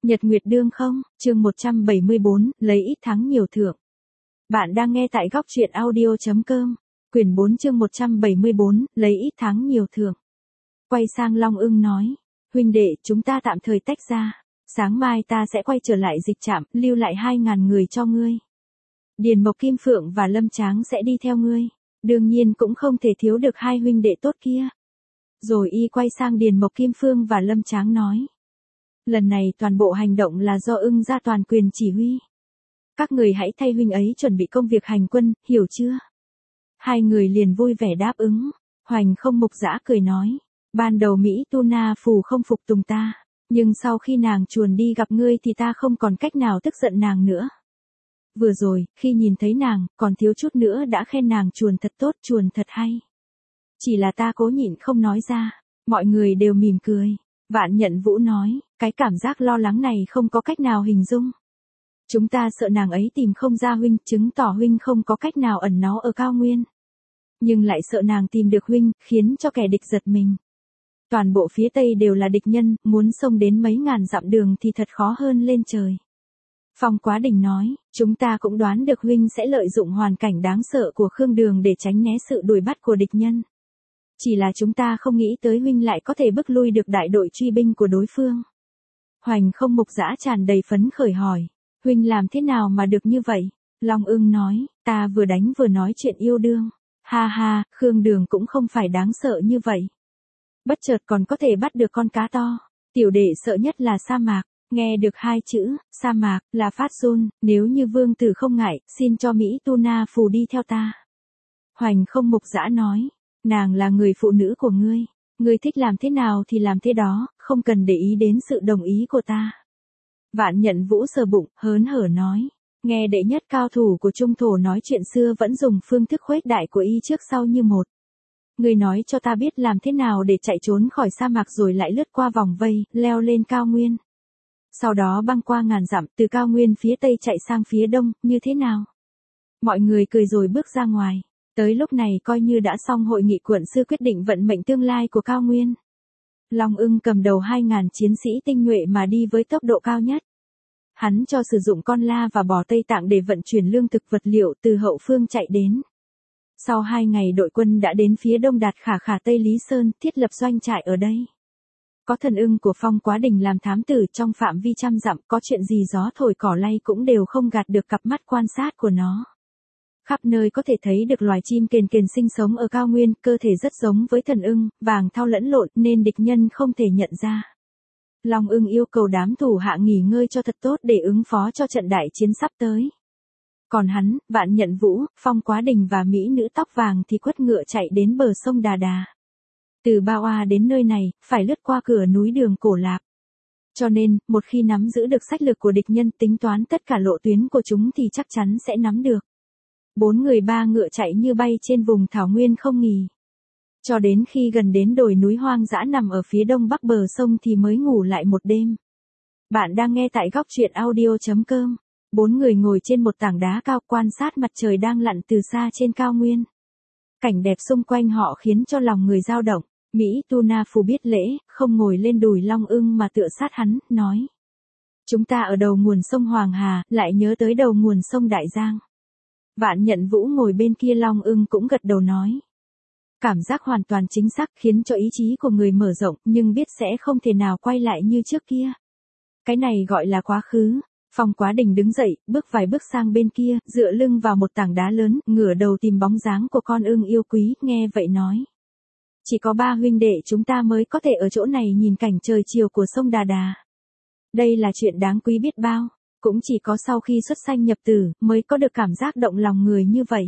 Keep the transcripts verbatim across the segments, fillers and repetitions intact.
Nhật Nguyệt Đương không, chương một trăm bảy mươi bốn, lấy ít thắng nhiều thưởng. Bạn đang nghe tại góc truyện audio.com, quyển bốn chương một trăm bảy mươi bốn, lấy ít thắng nhiều thưởng. Quay sang Long Ưng nói, huynh đệ, chúng ta tạm thời tách ra, sáng mai ta sẽ quay trở lại dịch trạm, lưu lại hai ngàn người cho ngươi. Điền Mộc Kim Phượng và Lâm Tráng sẽ đi theo ngươi, đương nhiên cũng không thể thiếu được hai huynh đệ tốt kia. Rồi y quay sang Điền Mộc Kim Phương và Lâm Tráng nói. Lần này toàn bộ hành động là do Ưng ra toàn quyền chỉ huy. Các người hãy thay huynh ấy chuẩn bị công việc hành quân, hiểu chưa? Hai người liền vui vẻ đáp ứng. Hoành Không Mục Dã cười nói. Ban đầu Mỹ Tu Na Phù không phục tùng ta. Nhưng sau khi nàng chuồn đi gặp ngươi thì ta không còn cách nào tức giận nàng nữa. Vừa rồi, khi nhìn thấy nàng, còn thiếu chút nữa đã khen nàng chuồn thật tốt, chuồn thật hay. Chỉ là ta cố nhịn không nói ra. Mọi người đều mỉm cười. Vạn Nhận Vũ nói, cái cảm giác lo lắng này không có cách nào hình dung. Chúng ta sợ nàng ấy tìm không ra huynh, chứng tỏ huynh không có cách nào ẩn náu ở cao nguyên. Nhưng lại sợ nàng tìm được huynh, khiến cho kẻ địch giật mình. Toàn bộ phía Tây đều là địch nhân, muốn xông đến mấy ngàn dặm đường thì thật khó hơn lên trời. Phong Quá Đình nói, chúng ta cũng đoán được huynh sẽ lợi dụng hoàn cảnh đáng sợ của Khương Đường để tránh né sự đuổi bắt của địch nhân. Chỉ là chúng ta không nghĩ tới huynh lại có thể bức lui được đại đội truy binh của đối phương. Hoành Không Mục Dã tràn đầy phấn khởi hỏi, huynh làm thế nào mà được như vậy? Long Ưng nói, ta vừa đánh vừa nói chuyện yêu đương. Ha ha, Khương Đường cũng không phải đáng sợ như vậy. Bất chợt còn có thể bắt được con cá to. Tiểu đệ sợ nhất là sa mạc. Nghe được hai chữ, sa mạc, là phát run, nếu như vương tử không ngại, xin cho Mỹ Tu Na Phù đi theo ta. Hoành Không Mục Dã nói. Nàng là người phụ nữ của ngươi, ngươi thích làm thế nào thì làm thế đó, không cần để ý đến sự đồng ý của ta. Vạn Nhận Vũ sờ bụng, hớn hở nói, nghe đệ nhất cao thủ của Trung Thổ nói chuyện xưa vẫn dùng phương thức khuếch đại của y trước sau như một. Ngươi nói cho ta biết làm thế nào để chạy trốn khỏi sa mạc rồi lại lướt qua vòng vây, leo lên cao nguyên. Sau đó băng qua ngàn dặm, từ cao nguyên phía tây chạy sang phía đông, như thế nào? Mọi người cười rồi bước ra ngoài. Tới lúc này coi như đã xong hội nghị quận sư quyết định vận mệnh tương lai của cao nguyên. Long Ưng cầm đầu hai ngàn chiến sĩ tinh nhuệ mà đi với tốc độ cao nhất. Hắn cho sử dụng con la và bò Tây Tạng để vận chuyển lương thực vật liệu từ hậu phương chạy đến. Sau hai ngày đội quân đã đến phía đông Đạt Khả Khả Tây Lý Sơn, thiết lập doanh trại ở đây. Có thần ưng của Phong Quá Đình làm thám tử trong phạm vi trăm dặm, có chuyện gì gió thổi cỏ lay cũng đều không gạt được cặp mắt quan sát của nó. Khắp nơi có thể thấy được loài chim kền kền sinh sống ở cao nguyên, cơ thể rất giống với thần ưng, vàng thau lẫn lộn nên địch nhân không thể nhận ra. Long Ưng yêu cầu đám thủ hạ nghỉ ngơi cho thật tốt để ứng phó cho trận đại chiến sắp tới. Còn hắn, Vạn Nhận Vũ, Phong Quá Đình và mỹ nữ tóc vàng thì quất ngựa chạy đến bờ sông Đà Đà. Từ Ba Oa đến nơi này, phải lướt qua cửa núi Đường Cổ Lạp. Cho nên, một khi nắm giữ được sách lược của địch nhân tính toán tất cả lộ tuyến của chúng thì chắc chắn sẽ nắm được. Bốn người ba ngựa chạy như bay trên vùng thảo nguyên không nghỉ. Cho đến khi gần đến đồi núi hoang dã nằm ở phía đông bắc bờ sông thì mới ngủ lại một đêm. Bạn đang nghe tại góc truyện audio.com. Bốn người ngồi trên một tảng đá cao quan sát mặt trời đang lặn từ xa trên cao nguyên. Cảnh đẹp xung quanh họ khiến cho lòng người dao động. Mỹ Tu Na Phù biết lễ, không ngồi lên đùi Long Ưng mà tựa sát hắn, nói. Chúng ta ở đầu nguồn sông Hoàng Hà, lại nhớ tới đầu nguồn sông Đại Giang. Vạn Nhận Vũ ngồi bên kia Long Ưng cũng gật đầu nói. Cảm giác hoàn toàn chính xác khiến cho ý chí của người mở rộng, nhưng biết sẽ không thể nào quay lại như trước kia. Cái này gọi là quá khứ. Phong Quá Đình đứng dậy, bước vài bước sang bên kia, dựa lưng vào một tảng đá lớn, ngửa đầu tìm bóng dáng của con ưng yêu quý, nghe vậy nói. Chỉ có ba huynh đệ chúng ta mới có thể ở chỗ này nhìn cảnh trời chiều của sông Đà Đà. Đây là chuyện đáng quý biết bao. Cũng chỉ có sau khi xuất sanh nhập tử, mới có được cảm giác động lòng người như vậy.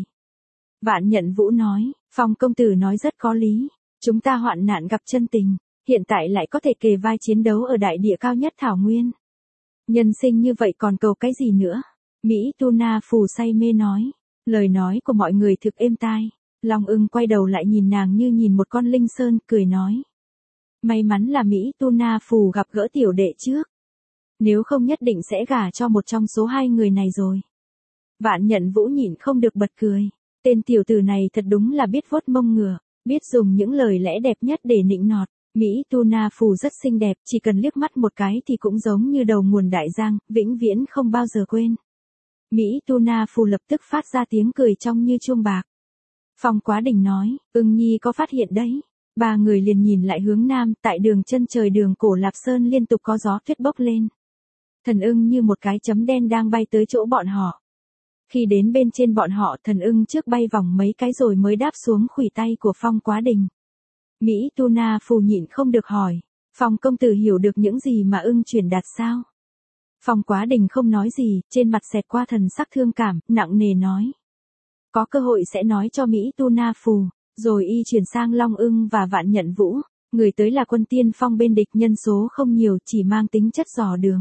Vạn Nhận Vũ nói, Phong công tử nói rất có lý. Chúng ta hoạn nạn gặp chân tình, hiện tại lại có thể kề vai chiến đấu ở đại địa cao nhất thảo nguyên. Nhân sinh như vậy còn cầu cái gì nữa? Mỹ Tu Na Phù say mê nói. Lời nói của mọi người thực êm tai. Long Ưng quay đầu lại nhìn nàng như nhìn một con linh sơn, cười nói. May mắn là Mỹ Tu Na Phù gặp gỡ tiểu đệ trước. Nếu không nhất định sẽ gả cho một trong số hai người này rồi. Vạn Nhận Vũ nhìn không được bật cười. Tên tiểu tử này thật đúng là biết vuốt mông ngựa, biết dùng những lời lẽ đẹp nhất để nịnh nọt. Mỹ Tuna Phù rất xinh đẹp, chỉ cần liếc mắt một cái thì cũng giống như đầu nguồn đại giang, vĩnh viễn không bao giờ quên. Mỹ Tuna Phù lập tức phát ra tiếng cười trong như chuông bạc. Phong Quá Đình nói, Ưng Nhi có phát hiện đấy. Ba người liền nhìn lại hướng nam, tại đường chân trời đường Cổ Lạp Sơn liên tục có gió tuyết bốc lên. Thần ưng như một cái chấm đen đang bay tới chỗ bọn họ. Khi đến bên trên bọn họ, thần ưng trước bay vòng mấy cái rồi mới đáp xuống khuỷu tay của Phong Quá Đình. Mỹ Tuna Phù nhịn không được hỏi, Phong công tử hiểu được những gì mà ưng truyền đạt sao? Phong Quá Đình không nói gì, trên mặt xẹt qua thần sắc thương cảm, nặng nề nói. Có cơ hội sẽ nói cho Mỹ Tuna Phù, rồi y chuyển sang Long Ưng và Vạn Nhận Vũ, người tới là quân tiên phong bên địch, nhân số không nhiều, chỉ mang tính chất dò đường.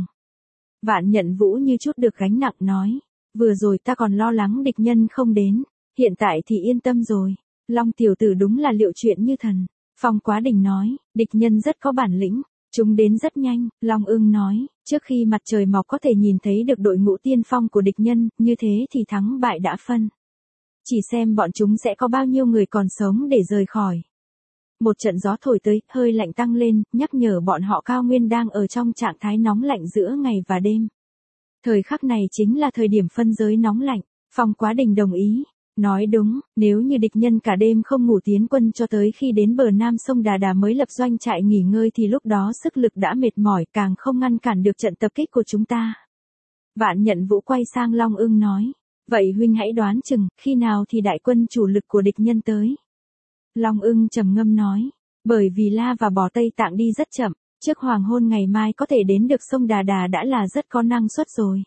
Vạn Nhận Vũ như chút được gánh nặng nói, vừa rồi ta còn lo lắng địch nhân không đến, hiện tại thì yên tâm rồi, Long tiểu tử đúng là liệu chuyện như thần. Phong Quá Đình nói, địch nhân rất có bản lĩnh, chúng đến rất nhanh. Long Ưng nói, trước khi mặt trời mọc có thể nhìn thấy được đội ngũ tiên phong của địch nhân, như thế thì thắng bại đã phân. Chỉ xem bọn chúng sẽ có bao nhiêu người còn sống để rời khỏi. Một trận gió thổi tới, hơi lạnh tăng lên, nhắc nhở bọn họ cao nguyên đang ở trong trạng thái nóng lạnh giữa ngày và đêm. Thời khắc này chính là thời điểm phân giới nóng lạnh. Phong Quá Đình đồng ý. Nói đúng, nếu như địch nhân cả đêm không ngủ tiến quân cho tới khi đến bờ nam sông Đà Đà mới lập doanh trại nghỉ ngơi thì lúc đó sức lực đã mệt mỏi, càng không ngăn cản được trận tập kích của chúng ta. Vạn Nhận Vũ quay sang Long Ưng nói, vậy huynh hãy đoán chừng, khi nào thì đại quân chủ lực của địch nhân tới. Long Ưng trầm ngâm nói, bởi vì La và Bò Tây Tạng đi rất chậm, trước hoàng hôn ngày mai có thể đến được sông Đà Đà đã là rất có năng suất rồi.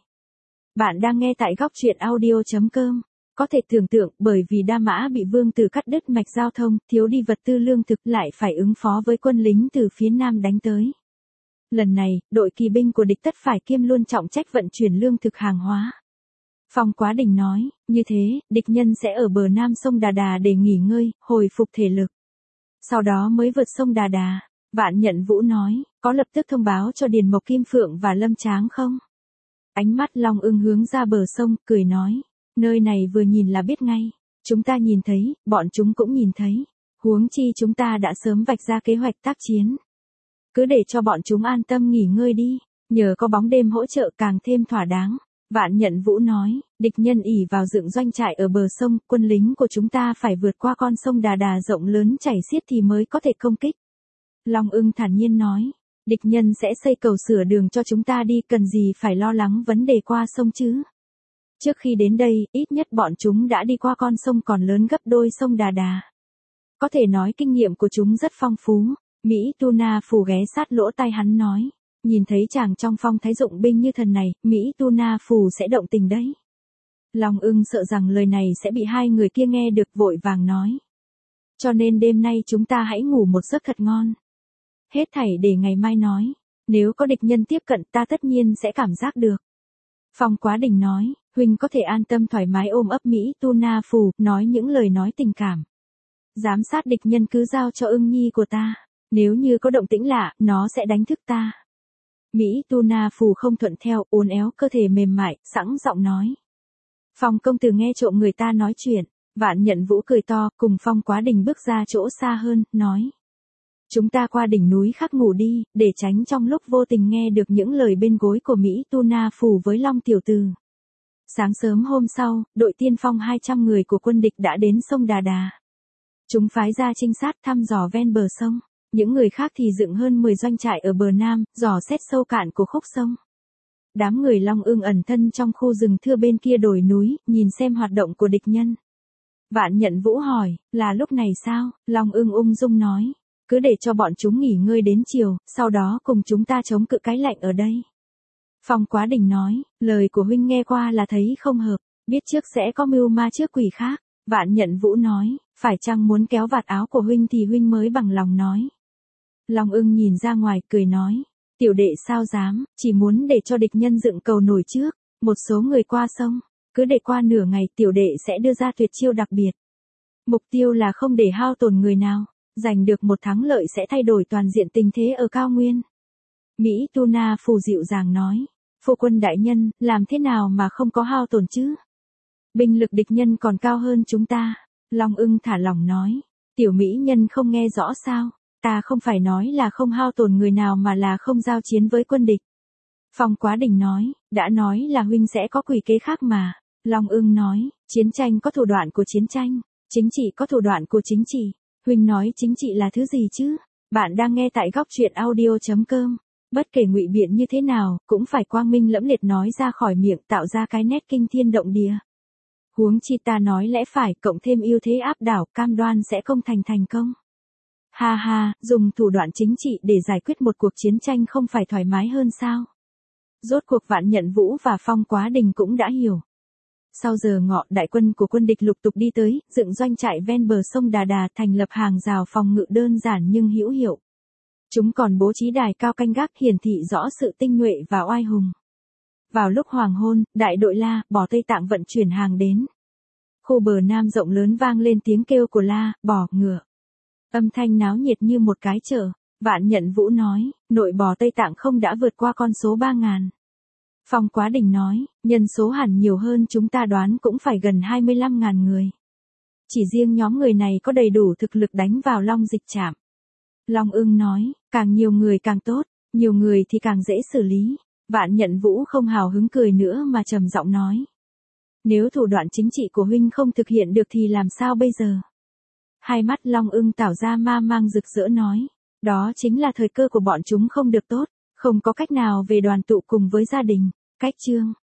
Bạn đang nghe tại góc truyện audio chấm com. Có thể tưởng tượng, bởi vì Đa Mã bị Vương Tử cắt đứt mạch giao thông, thiếu đi vật tư lương thực, lại phải ứng phó với quân lính từ phía nam đánh tới. Lần này, đội kỳ binh của địch tất phải kiêm luôn trọng trách vận chuyển lương thực hàng hóa. Phong Quá Đình nói, như thế, địch nhân sẽ ở bờ nam sông Đà Đà để nghỉ ngơi, hồi phục thể lực. Sau đó mới vượt sông Đà Đà. Vạn Nhận Vũ nói, có lập tức thông báo cho Điền Mộc Kim Phượng và Lâm Tráng không? Ánh mắt Long Ưng hướng ra bờ sông, cười nói. Nơi này vừa nhìn là biết ngay. Chúng ta nhìn thấy, bọn chúng cũng nhìn thấy. Huống chi chúng ta đã sớm vạch ra kế hoạch tác chiến. Cứ để cho bọn chúng an tâm nghỉ ngơi đi. Nhờ có bóng đêm hỗ trợ càng thêm thỏa đáng. Vạn Nhận Vũ nói, địch nhân ỉ vào dựng doanh trại ở bờ sông, quân lính của chúng ta phải vượt qua con sông Đà Đà rộng lớn chảy xiết thì mới có thể công kích. Long Ưng thản nhiên nói, địch nhân sẽ xây cầu sửa đường cho chúng ta đi, cần gì phải lo lắng vấn đề qua sông chứ. Trước khi đến đây, ít nhất bọn chúng đã đi qua con sông còn lớn gấp đôi sông Đà Đà. Có thể nói kinh nghiệm của chúng rất phong phú. Mỹ Tuna Phù ghé sát lỗ tai hắn nói. Nhìn thấy chàng trong phong thái dụng binh như thần này, Mỹ Tuna Phù sẽ động tình đấy. Long Ưng sợ rằng lời này sẽ bị hai người kia nghe được, vội vàng nói. Cho nên đêm nay chúng ta hãy ngủ một giấc thật ngon. Hết thảy để ngày mai nói. Nếu có địch nhân tiếp cận ta tất nhiên sẽ cảm giác được. Phong Quá Đình nói, huynh có thể an tâm thoải mái ôm ấp Mỹ Tuna Phù, nói những lời nói tình cảm. Giám sát địch nhân cứ giao cho Ưng Nhi của ta. Nếu như có động tĩnh lạ, nó sẽ đánh thức ta. Mỹ Tuna Phù không thuận theo, uốn éo cơ thể mềm mại, sẵn giọng nói. Phong công tử nghe trộm người ta nói chuyện. Vạn Nhận Vũ cười to, cùng Phong Quá Đình bước ra chỗ xa hơn, nói. Chúng ta qua đỉnh núi khác ngủ đi, để tránh trong lúc vô tình nghe được những lời bên gối của Mỹ Tuna Phù với Long tiểu tử. Sáng sớm hôm sau, đội tiên phong hai trăm người của quân địch đã đến sông Đà Đà. Chúng phái ra trinh sát thăm dò ven bờ sông. Những người khác thì dựng hơn mười doanh trại ở bờ nam, dò xét sâu cạn của khúc sông. Đám người Long Ưng ẩn thân trong khu rừng thưa bên kia đồi núi, nhìn xem hoạt động của địch nhân. Vạn Nhận Vũ hỏi, là lúc này sao? Long Ưng ung dung nói, cứ để cho bọn chúng nghỉ ngơi đến chiều, sau đó cùng chúng ta chống cự cái lạnh ở đây. Phong Quá Đình nói, lời của huynh nghe qua là thấy không hợp, biết trước sẽ có mưu ma trước quỷ khác. Vạn Nhận Vũ nói, phải chăng muốn kéo vạt áo của huynh thì huynh mới bằng lòng nói. Long Ưng nhìn ra ngoài, cười nói, tiểu đệ sao dám, chỉ muốn để cho địch nhân dựng cầu nổi trước, một số người qua sông, cứ để qua nửa ngày tiểu đệ sẽ đưa ra tuyệt chiêu đặc biệt. Mục tiêu là không để hao tổn người nào, giành được một thắng lợi sẽ thay đổi toàn diện tình thế ở cao nguyên. Mỹ Tuna Phù dịu dàng nói, phu quân đại nhân, làm thế nào mà không có hao tổn chứ? Binh lực địch nhân còn cao hơn chúng ta. Long Ưng thả lỏng nói, tiểu mỹ nhân không nghe rõ sao? Ta không phải nói là không hao tổn người nào mà là không giao chiến với quân địch. Phong Quá Đình nói, đã nói là huynh sẽ có quỷ kế khác mà. Long Ưng nói, chiến tranh có thủ đoạn của chiến tranh, chính trị có thủ đoạn của chính trị. Huynh nói chính trị là thứ gì chứ? Bạn đang nghe tại góc truyện audio.com. Bất kể ngụy biện như thế nào, cũng phải quang minh lẫm liệt nói ra khỏi miệng, tạo ra cái nét kinh thiên động địa. Huống chi ta nói lẽ phải, cộng thêm ưu thế áp đảo, cam đoan sẽ không thành thành công. Ha ha, dùng thủ đoạn chính trị để giải quyết một cuộc chiến tranh không phải thoải mái hơn sao? Rốt cuộc Vạn Nhận Vũ và Phong Quá Đình cũng đã hiểu. Sau giờ ngọ, đại quân của quân địch lục tục đi tới, dựng doanh trại ven bờ sông Đà Đà, thành lập hàng rào phòng ngự đơn giản nhưng hữu hiệu. Chúng còn bố trí đài cao canh gác, hiển thị rõ sự tinh nhuệ và oai hùng. Vào lúc hoàng hôn, đại đội La, Bò Tây Tạng vận chuyển hàng đến. Khu bờ nam rộng lớn vang lên tiếng kêu của La, Bò, ngựa. Âm thanh náo nhiệt như một cái chợ. Vạn Nhận Vũ nói, nội bò Tây Tạng không đã vượt qua con số ba ngàn. Phong Quá Đình nói, nhân số hẳn nhiều hơn chúng ta đoán cũng phải gần hai mươi lăm ngàn người. Chỉ riêng nhóm người này có đầy đủ thực lực đánh vào Long Dịch Trạm. Long Ưng nói, càng nhiều người càng tốt, nhiều người thì càng dễ xử lý. Vạn Nhận Vũ không hào hứng cười nữa mà trầm giọng nói. Nếu thủ đoạn chính trị của huynh không thực hiện được thì làm sao bây giờ? Hai mắt Long Ưng tảo ra ma mang rực rỡ nói. Đó chính là thời cơ của bọn chúng không được tốt, không có cách nào về đoàn tụ cùng với gia đình. Cách chương